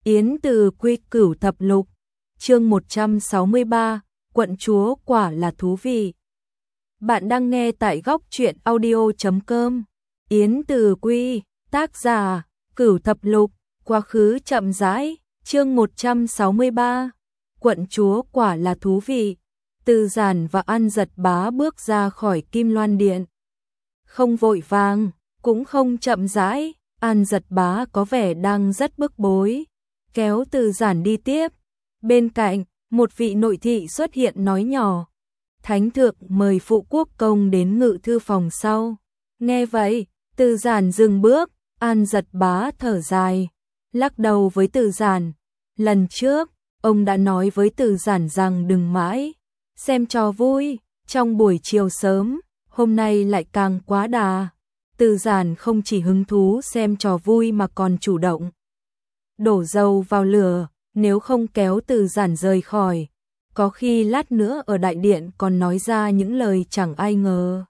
Yến Từ Quy Cửu Thập Lục, chương 163, quận chúa quả là thú vị. Bạn đang nghe tại góc truyện audio.com. Yến Từ Quy, tác giả, Cửu Thập Lục, quá khứ chậm rãi, chương 163. Quận chúa quả là thú vị. Từ Giản và An Giật Bá bước ra khỏi Kim Loan Điện. Không vội vàng, cũng không chậm rãi, An Giật Bá có vẻ đang rất bức bối. Kéo Từ Giản đi tiếp. Bên cạnh, một vị nội thị xuất hiện nói nhỏ. Thánh thượng mời phụ quốc công đến ngự thư phòng sau. Nghe vậy, Từ Giản dừng bước, An Giật Bá thở dài, lắc đầu với Từ Giản. Lần trước, ông đã nói với Từ Giản rằng đừng mãi xem trò vui trong buổi chiều sớm, hôm nay lại càng quá đà. Từ Giản không chỉ hứng thú xem trò vui mà còn chủ động đổ dầu vào lửa, nếu không kéo Từ Giản rời khỏi, có khi lát nữa ở đại điện còn nói ra những lời chẳng ai ngờ.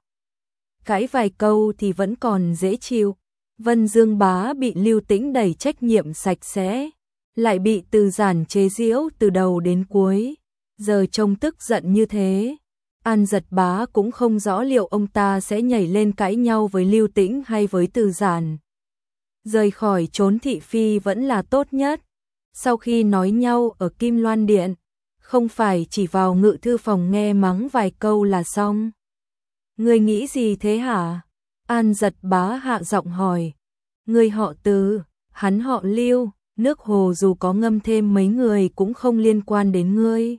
Cãi vài câu thì vẫn còn dễ chịu. Vân Dương Bá bị Lưu Tĩnh đẩy trách nhiệm sạch sẽ, lại bị Từ Giản chế giễu từ đầu đến cuối, giờ trông tức giận như thế. An Giật Bá cũng không rõ liệu ông ta sẽ nhảy lên cãi nhau với Lưu Tĩnh hay với Từ Giản. Rời khỏi trốn thị phi vẫn là tốt nhất. Sau khi nói nhau ở Kim Loan Điện, không phải chỉ vào ngự thư phòng nghe mắng vài câu là xong. Ngươi nghĩ gì thế hả? An Giật Bá hạ giọng hỏi. Ngươi họ Từ, hắn họ Lưu, nước hồ dù có ngâm thêm mấy người cũng không liên quan đến ngươi.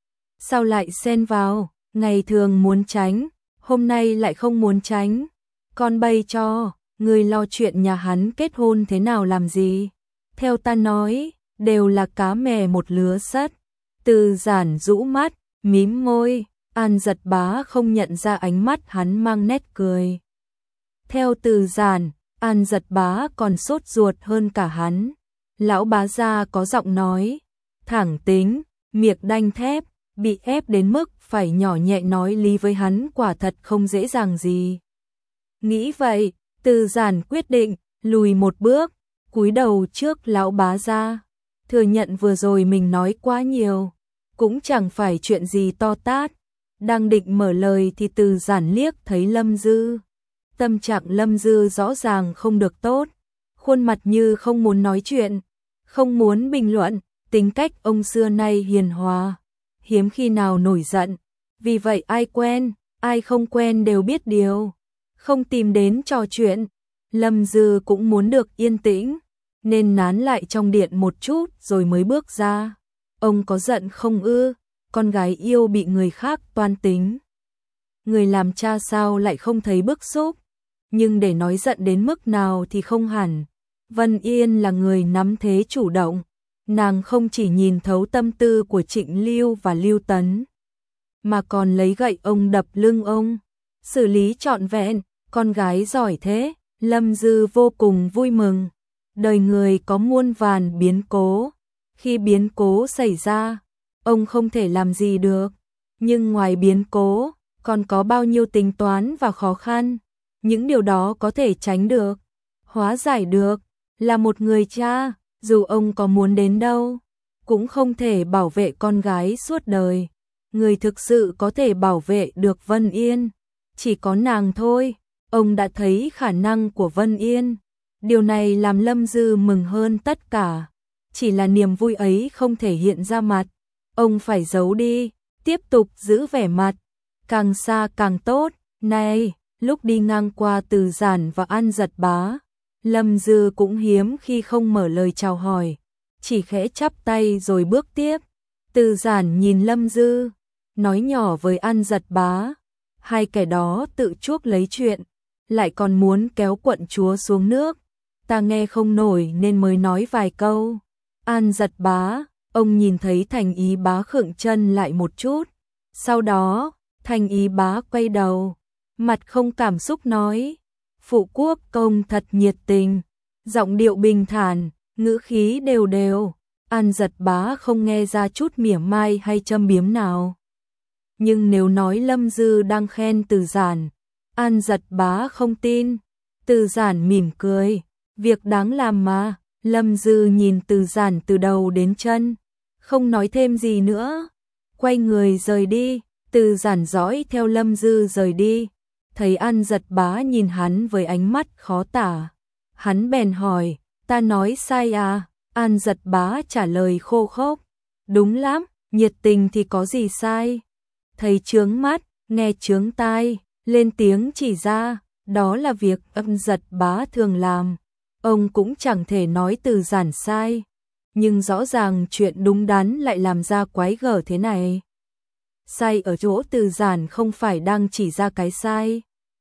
Sao lại xen vào? Ngày thường muốn tránh, hôm nay lại không muốn tránh. Con bay cho, ngươi lo chuyện nhà hắn kết hôn thế nào làm gì? Theo ta nói, đều là cá mè một lứa sắt. Từ Giản rũ mắt, mím môi, An Giật Bá không nhận ra ánh mắt hắn mang nét cười. Theo Từ Giản, An Giật Bá còn sốt ruột hơn cả hắn. Lão bá gia có giọng nói, thẳng tính, miệng đanh thép, bị ép đến mức phải nhỏ nhẹ nói lý với hắn quả thật không dễ dàng gì. Nghĩ vậy, Từ Giản quyết định lùi một bước, cúi đầu trước lão bá gia, thừa nhận vừa rồi mình nói quá nhiều, cũng chẳng phải chuyện gì to tát. Đang định mở lời thì Từ Giản liếc thấy Lâm Dư. Tâm trạng Lâm Dư rõ ràng không được tốt, khuôn mặt như không muốn nói chuyện, không muốn bình luận, tính cách ông xưa nay hiền hòa, hiếm khi nào nổi giận, vì vậy ai quen, ai không quen đều biết điều, không tìm đến trò chuyện. Lâm Dư cũng muốn được yên tĩnh, nên nán lại trong điện một chút rồi mới bước ra. Ông có giận không ư? Con gái yêu bị người khác toan tính. Người làm cha sao lại không thấy bức xúc, nhưng để nói giận đến mức nào thì không hẳn. Vân Yên là người nắm thế chủ động, nàng không chỉ nhìn thấu tâm tư của Trịnh Lưu và Lưu Tấn, mà còn lấy gậy ông đập lưng ông, xử lý trọn vẹn. Con gái giỏi thế, Lâm Dư vô cùng vui mừng. Đời người có muôn vàn biến cố, khi biến cố xảy ra, ông không thể làm gì được, nhưng ngoài biến cố, còn có bao nhiêu tính toán và khó khăn, những điều đó có thể tránh được, hóa giải được. Là một người cha, dù ông có muốn đến đâu, cũng không thể bảo vệ con gái suốt đời. Người thực sự có thể bảo vệ được Vân Yên, chỉ có nàng thôi. Ông đã thấy khả năng của Vân Yên. Điều này làm Lâm Dư mừng hơn tất cả. Chỉ là niềm vui ấy không thể hiện ra mặt. Ông phải giấu đi, tiếp tục giữ vẻ mặt. Càng xa càng tốt. Này, lúc đi ngang qua Từ Giản và An Giật Bá, Lâm Dư cũng hiếm khi không mở lời chào hỏi, chỉ khẽ chắp tay rồi bước tiếp. Từ Giản nhìn Lâm Dư, nói nhỏ với An Giật Bá. Hai kẻ đó tự chuốc lấy chuyện, lại còn muốn kéo quận chúa xuống nước. Ta nghe không nổi nên mới nói vài câu. An Giật Bá, ông nhìn thấy Thành Ý Bá khựng chân lại một chút. Sau đó, Thành Ý Bá quay đầu, mặt không cảm xúc nói. Phụ quốc công thật nhiệt tình, giọng điệu bình thản, ngữ khí đều đều. An Giật Bá không nghe ra chút mỉa mai hay châm biếm nào. Nhưng nếu nói Lâm Dư đang khen Từ Giản, An Giật Bá không tin. Từ Giản mỉm cười, việc đáng làm mà. Lâm Dư nhìn Từ Giản từ đầu đến chân, không nói thêm gì nữa, quay người rời đi. Từ Giản dõi theo Lâm Dư rời đi, thấy An Giật Bá nhìn hắn với ánh mắt khó tả. Hắn bèn hỏi, ta nói sai à? An Giật Bá trả lời khô khốc, đúng lắm, nhiệt tình thì có gì sai. Thấy chướng mắt, nghe chướng tai, lên tiếng chỉ ra, đó là việc An Giật Bá thường làm. Ông cũng chẳng thể nói Từ Giản sai, nhưng rõ ràng chuyện đúng đắn lại làm ra quái gở thế này. Sai ở chỗ Từ Giản không phải đang chỉ ra cái sai.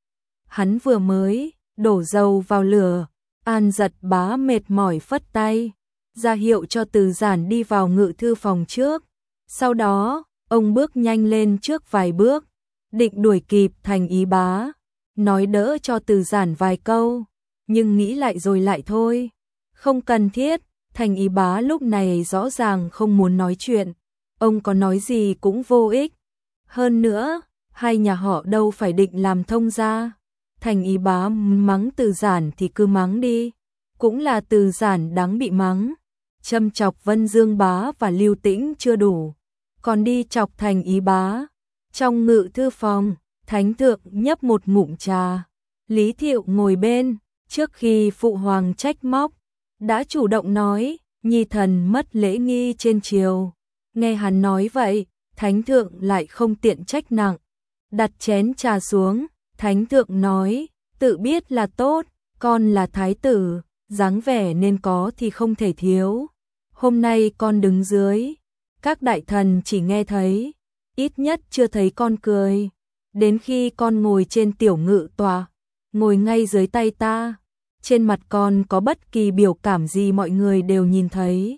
Hắn vừa mới đổ dầu vào lửa. An Giật Bá mệt mỏi phất tay, ra hiệu cho Từ Giản đi vào ngự thư phòng trước. Sau đó, ông bước nhanh lên trước vài bước, định đuổi kịp Thành Ý Bá, nói đỡ cho Từ Giản vài câu, nhưng nghĩ lại rồi lại thôi. Không cần thiết, Thành Ý Bá lúc này rõ ràng không muốn nói chuyện, ông có nói gì cũng vô ích. Hơn nữa, hai nhà họ đâu phải định làm thông gia. Thành Ý Bá mắng Từ Giản thì cứ mắng đi, cũng là Từ Giản đáng bị mắng. Châm chọc Vân Dương Bá và Lưu Tĩnh chưa đủ, còn đi chọc Thành Ý Bá. Trong ngự thư phòng, Thánh thượng nhấp một ngụm trà, Lý Thiệu ngồi bên, trước khi phụ hoàng trách móc, đã chủ động nói, nhi thần mất lễ nghi trên triều. Nghe hắn nói vậy, Thánh thượng lại không tiện trách nặng, đặt chén trà xuống. Thánh thượng nói, tự biết là tốt, con là thái tử, dáng vẻ nên có thì không thể thiếu. Hôm nay con đứng dưới, các đại thần chỉ nghe thấy, ít nhất chưa thấy con cười. Đến khi con ngồi trên tiểu ngự tòa, ngồi ngay dưới tay ta, trên mặt con có bất kỳ biểu cảm gì mọi người đều nhìn thấy.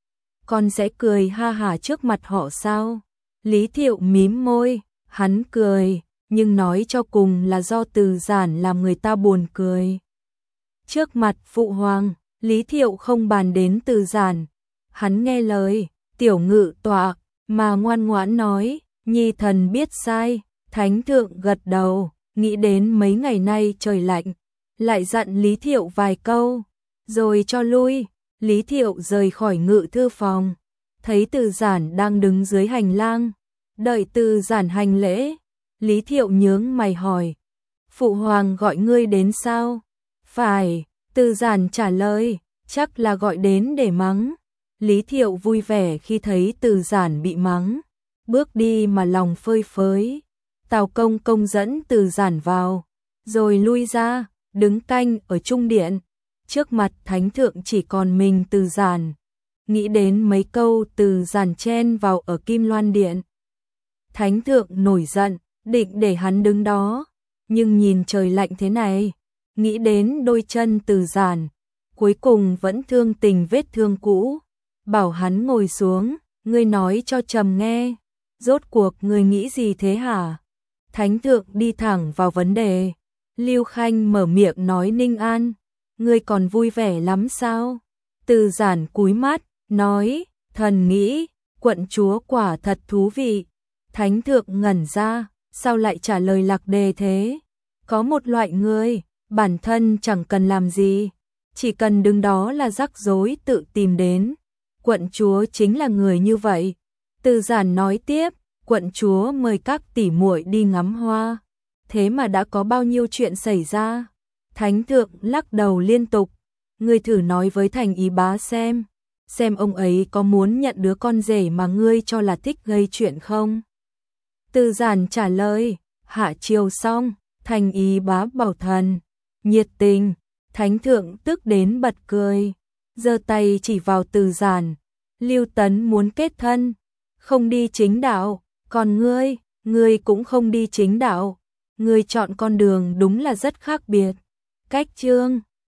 Con sẽ cười ha hả trước mặt họ sao? Lý Thiệu mím môi, hắn cười, nhưng nói cho cùng là do Từ Giản làm người ta buồn cười. Trước mặt phụ hoàng, Lý Thiệu không bàn đến Từ Giản, hắn nghe lời tiểu ngự tọa mà ngoan ngoãn nói, nhi thần biết sai. Thánh thượng gật đầu, nghĩ đến mấy ngày nay trời lạnh, lại dặn Lý Thiệu vài câu, rồi cho lui. Lý Thiệu rời khỏi ngự thư phòng, thấy Từ Giản đang đứng dưới hành lang, đợi Từ Giản hành lễ. Lý Thiệu nhướng mày hỏi, phụ hoàng gọi ngươi đến sao? Phải, Từ Giản trả lời, chắc là gọi đến để mắng. Lý Thiệu vui vẻ khi thấy Từ Giản bị mắng, bước đi mà lòng phơi phới. Tào Công Công dẫn Từ Giản vào, rồi lui ra, đứng canh ở trung điện. Trước mặt Thánh thượng chỉ còn mình Từ Giản, nghĩ đến mấy câu Từ Giản chen vào ở Kim Loan điện. Thánh thượng nổi giận, định để hắn đứng đó, nhưng nhìn trời lạnh thế này, nghĩ đến đôi chân Từ Giản, cuối cùng vẫn thương tình vết thương cũ, bảo hắn ngồi xuống, ngươi nói cho trầm nghe, rốt cuộc ngươi nghĩ gì thế hả? Thánh thượng đi thẳng vào vấn đề. Lưu Khanh mở miệng nói, Ninh An, ngươi còn vui vẻ lắm sao? Từ Giản cúi mắt, nói, thần nghĩ, quận chúa quả thật thú vị. Thánh thượng ngẩn ra, sao lại trả lời lạc đề thế? Có một loại người, bản thân chẳng cần làm gì, chỉ cần đứng đó là rắc rối tự tìm đến. Quận chúa chính là người như vậy. Từ Giản nói tiếp, quận chúa mời các tỷ muội đi ngắm hoa, thế mà đã có bao nhiêu chuyện xảy ra. Thánh thượng lắc đầu liên tục, ngươi thử nói với Thành Ý Bá xem ông ấy có muốn nhận đứa con rể mà ngươi cho là thích gây chuyện không? Từ Giản trả lời, hạ chiều xong, Thành Ý Bá bảo thần, nhiệt tình. Thánh thượng tức đến bật cười, giơ tay chỉ vào Từ Giản, Lưu Tấn muốn kết thân, không đi chính đạo, còn ngươi cũng không đi chính đạo, ngươi chọn con đường đúng là rất khác biệt. Cách chương